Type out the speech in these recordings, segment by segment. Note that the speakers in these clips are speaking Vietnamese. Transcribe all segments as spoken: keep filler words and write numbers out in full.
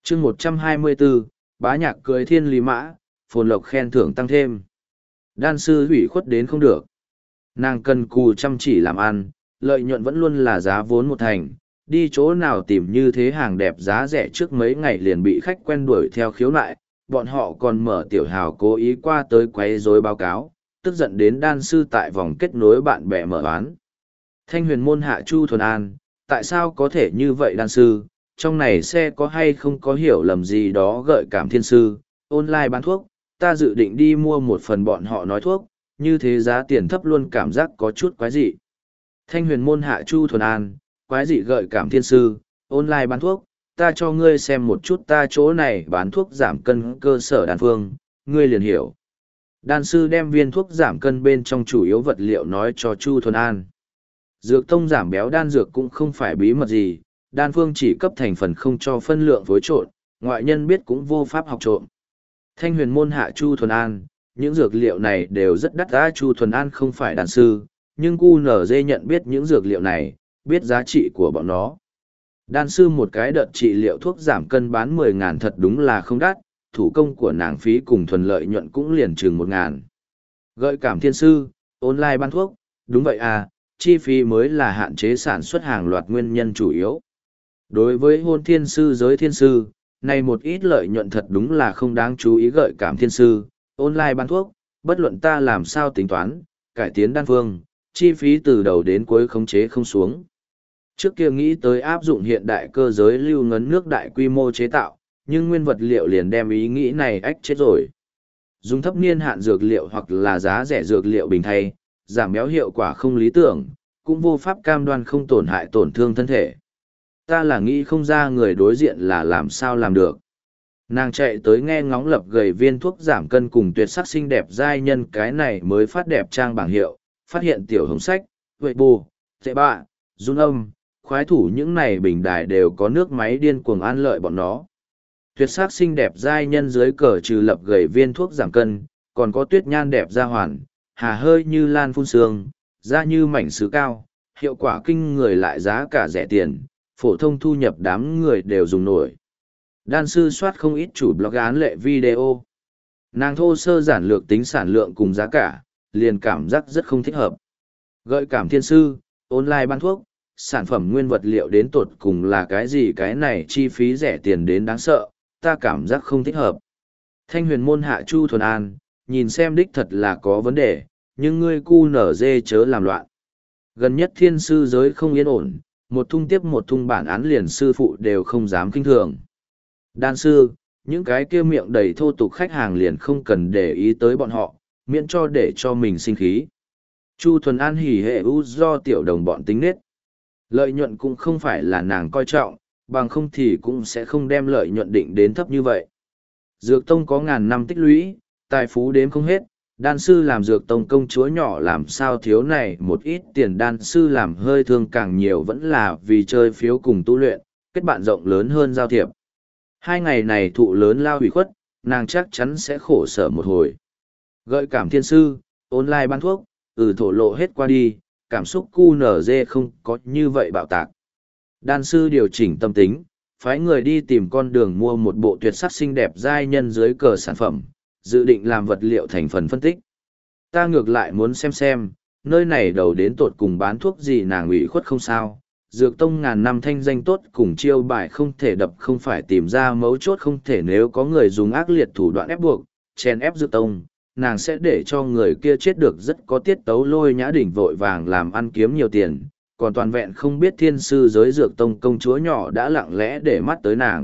chương một trăm hai mươi bốn, bá nhạc cưới thiên lý mã, phồn lộc khen thưởng tăng thêm. Đan sư hủy khuất đến không được. Nàng cần cù chăm chỉ làm ăn, lợi nhuận vẫn luôn là giá vốn một thành, đi chỗ nào tìm như thế hàng đẹp giá rẻ trước mấy ngày liền bị khách quen đuổi theo khiếu nại, bọn họ còn mở tiểu hào cố ý qua tới quấy rối báo cáo, tức giận đến đan sư tại vòng kết nối bạn bè mở bán. Thanh huyền môn hạ Chu Thuần An, tại sao có thể như vậy đan sư, trong này xe có hay không có hiểu lầm gì đó gợi cảm thiên sư, online bán thuốc, ta dự định đi mua một phần bọn họ nói thuốc, như thế giá tiền thấp luôn cảm giác có chút quái dị. Thanh huyền môn hạ Chu Thuần An, quái dị gợi cảm thiên sư, online bán thuốc, ta cho ngươi xem một chút ta chỗ này bán thuốc giảm cân cơ sở đan phương, ngươi liền hiểu. Đan sư đem viên thuốc giảm cân bên trong chủ yếu vật liệu nói cho Chu Thuần An. Dược tông giảm béo đan dược cũng không phải bí mật gì, đan phương chỉ cấp thành phần không cho phân lượng phối trộn, ngoại nhân biết cũng vô pháp học trộm. Thanh huyền môn hạ Chu Thuần An, những dược liệu này đều rất đắt giá. Chu Thuần An không phải đan sư, nhưng cu nở dê nhận biết những dược liệu này, biết giá trị của bọn nó. Đan sư một cái đợt trị liệu thuốc giảm cân bán mười ngàn thật đúng là không đắt, thủ công của nàng phí cùng thuần lợi nhuận cũng liền chừng một ngàn. Gợi cảm thiên sư, online bán thuốc, đúng vậy à, chi phí mới là hạn chế sản xuất hàng loạt nguyên nhân chủ yếu. Đối với hôn thiên sư giới thiên sư, này một ít lợi nhuận thật đúng là không đáng chú ý. Gợi cảm thiên sư, online bán thuốc, bất luận ta làm sao tính toán, cải tiến đan phương, chi phí từ đầu đến cuối khống chế không xuống. Trước kia nghĩ tới áp dụng hiện đại cơ giới lưu ngấn nước đại quy mô chế tạo, nhưng nguyên vật liệu liền đem ý nghĩ này ách chết rồi. Dùng thấp niên hạn dược liệu hoặc là giá rẻ dược liệu bình thay, giảm béo hiệu quả không lý tưởng, cũng vô pháp cam đoan không tổn hại tổn thương thân thể. Ta là nghĩ không ra người đối diện là làm sao làm được. Nàng chạy tới nghe ngóng lập gầy viên thuốc giảm cân cùng tuyệt sắc xinh đẹp giai nhân cái này mới phát đẹp trang bảng hiệu, phát hiện tiểu hồng sách, huệ bù, tệ bạ, run âm, khoái thủ những này bình đài đều có nước máy điên cuồng an lợi bọn nó. Tuyệt sắc xinh đẹp giai nhân dưới cờ trừ lập gầy viên thuốc giảm cân, còn có tuyết nhan đẹp da hoàn, hà hơi như lan phun sương, da như mảnh sứ cao, hiệu quả kinh người lại giá cả rẻ tiền, phổ thông thu nhập đám người đều dùng nổi. Đan sư soát không ít chủ blog án lệ video. Nàng thô sơ giản lược tính sản lượng cùng giá cả, liền cảm giác rất không thích hợp. Gợi cảm thiên sư, online bán thuốc, sản phẩm nguyên vật liệu đến tột cùng là cái gì, cái này chi phí rẻ tiền đến đáng sợ, ta cảm giác không thích hợp. Thanh huyền môn hạ Chu Thuần An, nhìn xem đích thật là có vấn đề, nhưng ngươi cu nở dê chớ làm loạn. Gần nhất thiên sư giới không yên ổn, một thung tiếp một thung bản án liền sư phụ đều không dám kinh thường. Đan sư, những cái kia miệng đầy thô tục khách hàng liền không cần để ý tới bọn họ, miễn cho để cho mình sinh khí. Chu Thuần An hỉ hệ u do tiểu đồng bọn tính nết. Lợi nhuận cũng không phải là nàng coi trọng, bằng không thì cũng sẽ không đem lợi nhuận định đến thấp như vậy. Dược tông có ngàn năm tích lũy, tài phú đếm không hết, đan sư làm dược tông công chúa nhỏ làm sao thiếu này một ít tiền. Đan sư làm hơi thương càng nhiều vẫn là vì chơi phiếu cùng tu luyện, kết bạn rộng lớn hơn giao thiệp. Hai ngày này thụ lớn lao hủy khuất, nàng chắc chắn sẽ khổ sở một hồi. Gợi cảm thiên sư, online bán thuốc, ừ thổ lộ hết qua đi, cảm xúc cu nở dê không có như vậy bạo tạc. Đan sư điều chỉnh tâm tính, phái người đi tìm con đường mua một bộ tuyệt sắc xinh đẹp giai nhân dưới cờ sản phẩm, dự định làm vật liệu thành phần phân tích. Ta ngược lại muốn xem xem, nơi này đầu đến tột cùng bán thuốc gì. Nàng ủy khuất không sao, dược tông ngàn năm thanh danh tốt cùng chiêu bài không thể đập, không phải tìm ra mấu chốt không thể. Nếu có người dùng ác liệt thủ đoạn ép buộc, chèn ép dược tông, nàng sẽ để cho người kia chết được rất có tiết tấu. Lôi Nhã Đỉnh vội vàng làm ăn kiếm nhiều tiền, còn toàn vẹn không biết thiên sư giới dược tông công chúa nhỏ đã lặng lẽ để mắt tới nàng.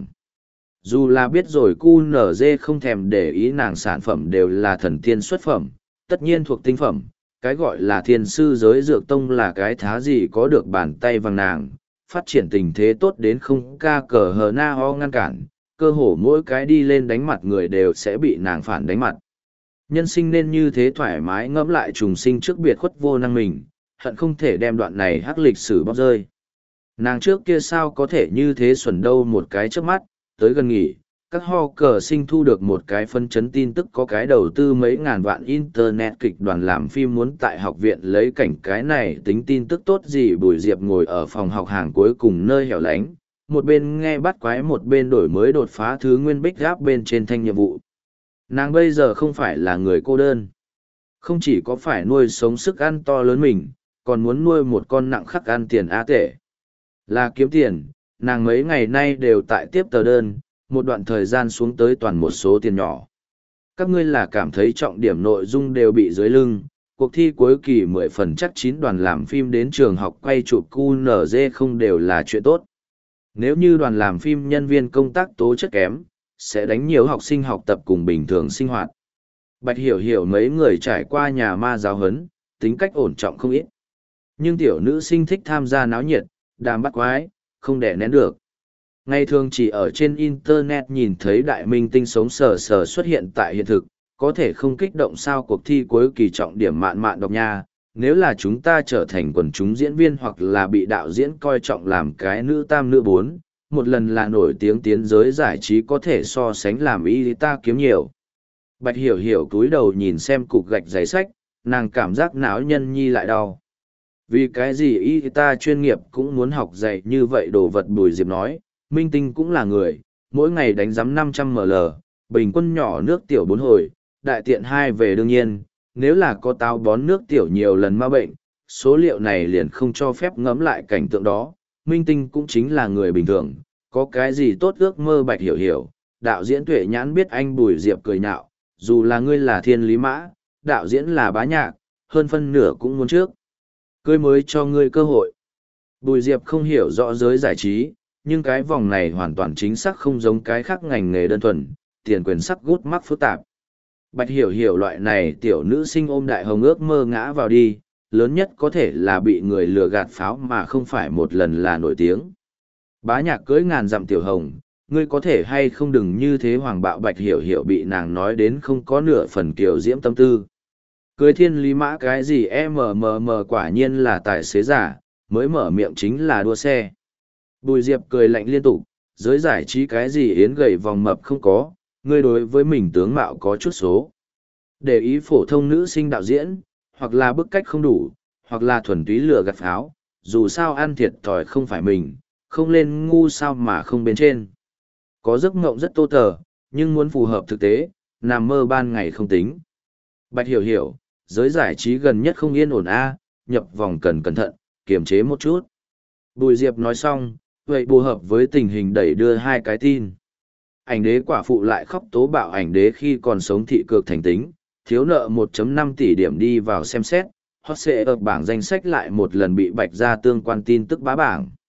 Dù là biết rồi cu nở dê không thèm để ý nàng sản phẩm đều là thần tiên xuất phẩm, tất nhiên thuộc tinh phẩm, cái gọi là thiên sư giới dược tông là cái thá gì có được bàn tay vàng nàng, phát triển tình thế tốt đến không ca cờ hờ na ho ngăn cản, cơ hồ mỗi cái đi lên đánh mặt người đều sẽ bị nàng phản đánh mặt. Nhân sinh nên như thế thoải mái ngẫm lại trùng sinh trước biệt khuất vô năng mình, hận không thể đem đoạn này hắc lịch sử bóc rơi. Nàng trước kia sao có thể như thế xuẩn đâu. Một cái trước mắt, tới gần nghỉ, các ho cờ sinh thu được một cái phân chấn tin tức có cái đầu tư mấy ngàn vạn internet kịch đoàn làm phim muốn tại học viện lấy cảnh. Cái này tính tin tức tốt gì. Bùi Diệp ngồi ở phòng học hàng cuối cùng nơi hẻo lánh, một bên nghe bắt quái một bên đổi mới đột phá thứ nguyên bích gáp bên trên thanh nhiệm vụ. Nàng bây giờ không phải là người cô đơn. Không chỉ có phải nuôi sống sức ăn to lớn mình, còn muốn nuôi một con nặng khắc ăn tiền á tể. Là kiếm tiền, nàng mấy ngày nay đều tại tiếp tờ đơn, một đoạn thời gian xuống tới toàn một số tiền nhỏ. Các ngươi là cảm thấy trọng điểm nội dung đều bị dưới lưng, cuộc thi cuối kỳ mười phần chắc chín đoàn làm phim đến trường học quay chụp cu en giê không đều là chuyện tốt. Nếu như đoàn làm phim nhân viên công tác tố chất kém, sẽ đánh nhiều học sinh học tập cùng bình thường sinh hoạt. Bạch Hiểu Hiểu mấy người trải qua nhà ma giáo huấn, tính cách ổn trọng không ít. Nhưng tiểu nữ sinh thích tham gia náo nhiệt, đàm bắt quái, không đẻ nén được. Ngày thường chỉ ở trên Internet nhìn thấy đại minh tinh sống sờ sờ xuất hiện tại hiện thực, có thể không kích động sao cuộc thi cuối kỳ trọng điểm mạn mạn đọc nha. Nếu là chúng ta trở thành quần chúng diễn viên hoặc là bị đạo diễn coi trọng làm cái nữ tam nữ bốn, một lần là nổi tiếng tiến giới giải trí có thể so sánh làm y ta kiếm nhiều. Bạch Hiểu Hiểu cúi đầu nhìn xem cục gạch giấy sách, nàng cảm giác não nhân nhi lại đau. Vì cái gì y ta chuyên nghiệp cũng muốn học dạy như vậy đồ vật. Bùi Diệp nói, minh tinh cũng là người, mỗi ngày đánh giám năm trăm ml, bình quân nhỏ nước tiểu bốn hồi, đại tiện hai về đương nhiên, nếu là có táo bón nước tiểu nhiều lần ma bệnh, số liệu này liền không cho phép ngẫm lại cảnh tượng đó. Minh tinh cũng chính là người bình thường, có cái gì tốt ước mơ. Bạch Hiểu Hiểu, đạo diễn Tuệ Nhãn biết anh Bùi Diệp cười nhạo, dù là ngươi là thiên lý mã, đạo diễn là bá nhạc, hơn phân nửa cũng muốn trước. Cưới mới cho ngươi cơ hội. Bùi Diệp không hiểu rõ giới giải trí, nhưng cái vòng này hoàn toàn chính xác không giống cái khác ngành nghề đơn thuần, tiền quyền sắc gút mắc phức tạp. Bạch Hiểu Hiểu loại này tiểu nữ sinh ôm đại hồng ước mơ ngã vào đi, lớn nhất có thể là bị người lừa gạt pháo mà không phải một lần là nổi tiếng. Bá nhạc cưới ngàn dặm tiểu hồng, ngươi có thể hay không đừng như thế hoàng bạo. Bạch Hiểu Hiểu bị nàng nói đến không có nửa phần kiều diễm tâm tư. Cưới thiên lý mã cái gì mmm quả nhiên là tài xế giả, mới mở miệng chính là đua xe. Bùi Diệp cười lạnh liên tục, giới giải trí cái gì yến gầy vòng mập không có, ngươi đối với mình tướng mạo có chút số. Để ý phổ thông nữ sinh đạo diễn, hoặc là bức cách không đủ, hoặc là thuần túy lừa gạt pháo, dù sao ăn thiệt thòi không phải mình, không lên ngu sao mà không bên trên. Có giấc mộng rất tô tờ, nhưng muốn phù hợp thực tế, nằm mơ ban ngày không tính. Bạch Hiểu Hiểu, giới giải trí gần nhất không yên ổn a, nhập vòng cần cẩn thận, kiềm chế một chút. Bùi Diệp nói xong, vậy phù hợp với tình hình đẩy đưa hai cái tin. Ảnh đế quả phụ lại khóc tố bạo ảnh đế khi còn sống thị cược thành tính, thiếu nợ một phẩy năm tỷ điểm đi vào xem xét, hot sẽ ở bảng danh sách lại một lần bị bạch ra tương quan tin tức bá bảng.